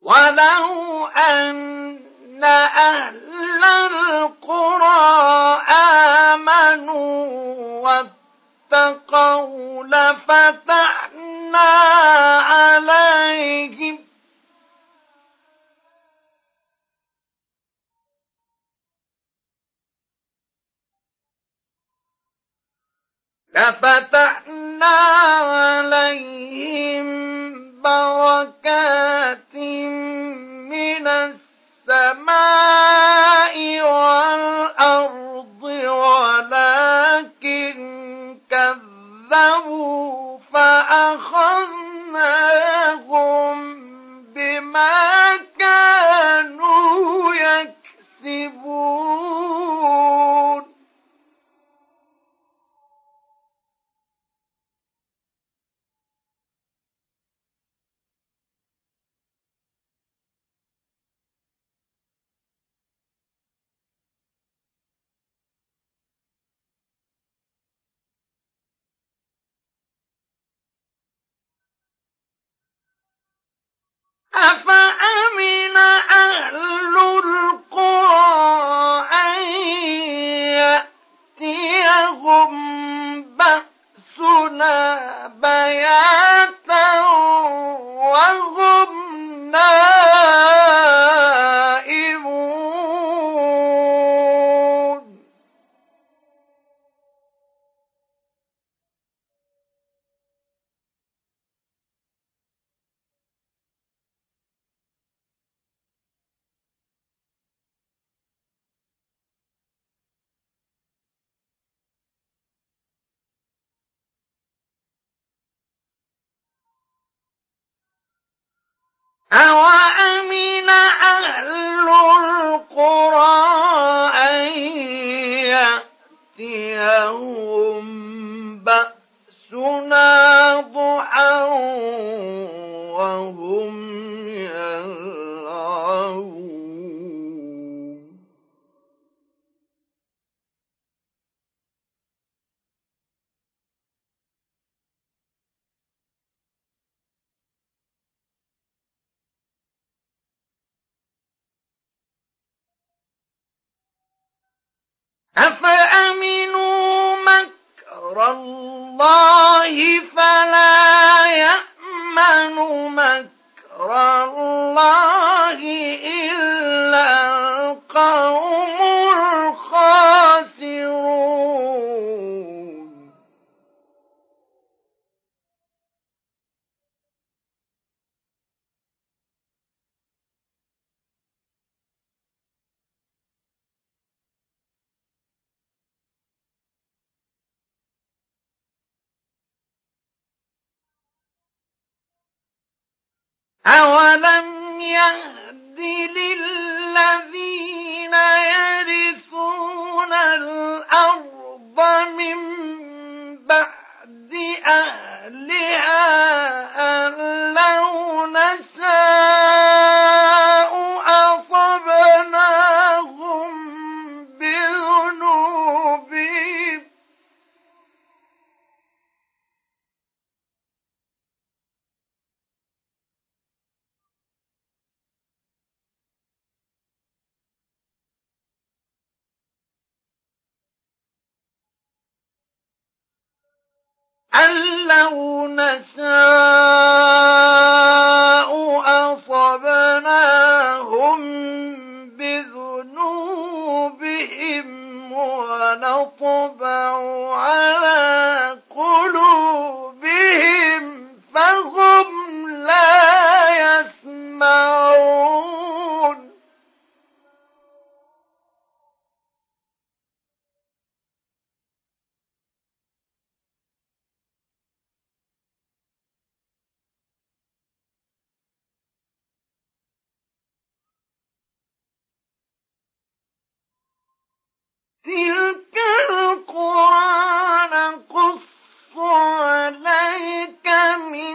وَلَوْ أَنَّ أَهْلَ الْقُرَىٰ آمَنُوا وَاتَّقَوْا لَفَتَحْنَا عَلَيْهِم بَرَكَاتٍ مِّنَ السَّمَاءِ وَالْأَرْضِ وَلَٰكِن كَذَّبُوا فَأَخَذْنَاهُم بِمَا كَانُوا يَكْسِبُونَ أَفَأَمِنَ أَهْلُ الْقُرَىٰ أَن يَأْتِيَهُم بَأْسُنَا بَيَاتًا وَهُمْ نَائِمُونَ أَوَأَمِنَ أَهْلُ الْقُرَىٰ أَن يَأْتِيَهُم بَأْسُنَا ضُحًى وَهُمْ يَلْعَبُونَ أَفَأَمِنُوا مَكْرَ اللَّهِ فَلَا يَأْمَنُ مَكْرَ اللَّهِ إِلَّا الْقَوْمُ الْخَاسِرُونَ أَوَلَمْ يَهْدِ لِلَّذِينَ يَرِثُونَ الْأَرْضَ مِن بَعْدِ أَهْلِهَا أَن لَّوْ نَشَاءُ أَصَبْنَاهُم بِذُنُوبِهِمْ ونطبع على قلوبهم فهم لا يسمعون تلك القرى نقص عليك من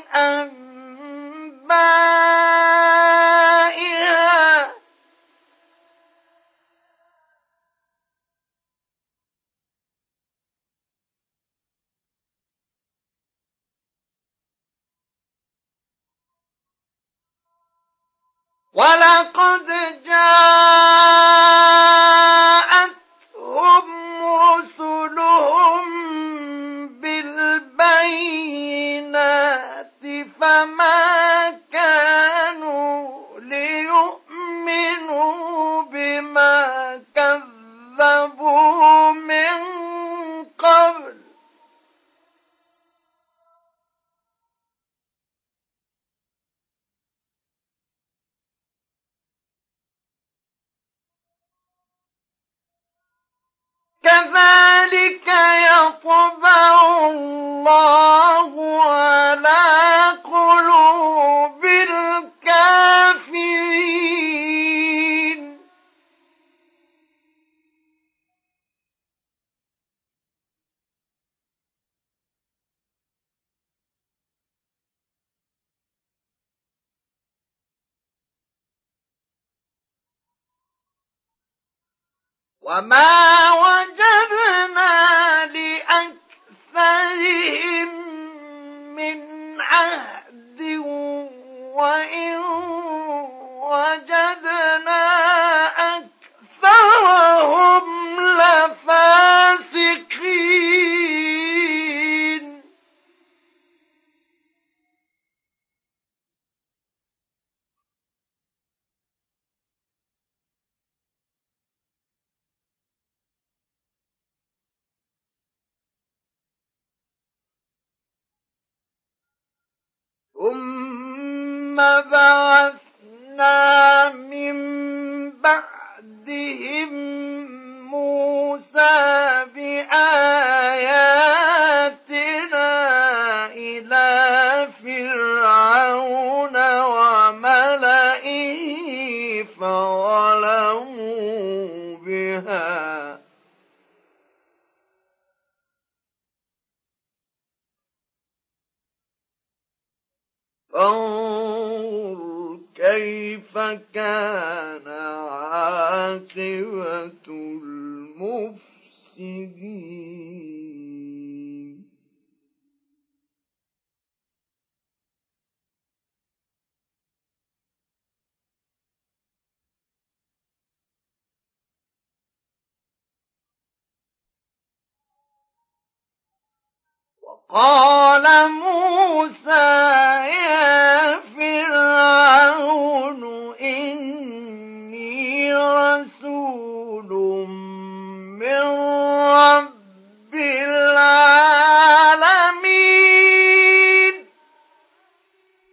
أنبائها وَلَقَدْ جَاءَتْهُمْ رُسُلُهُم بِالْبَيِّنَاتِ فَمَا كَانُوا لِيُؤْمِنُوا بِمَا كَذَّبُوا مِن قَبْلُ كَذَلِكَ يَطْبَعُ اللَّهُ عَلَىٰ قُلُوبِ الْكَافِرِينَ وَمَا وَجَدْنَا لِأَكْثَرِهِم مِّنْ عَهْدٍ وَإِن وَجَدْنَا أَكْثَرَهُمْ لَفَاسِقِينَ ثُمَّ بَعَثْنَا مِن بَعْدِهِم مُوسَىٰ بِآيَاتِنَا إِلَىٰ فِرْعَوْنَ وَمَلَئِهِ فَظَلَمُوا بِهَا ۖ فانظُرْ كَيْفَ كَانَ عَاقِبَةُ الْمُفْسِدِينَ وَقَالَ موسى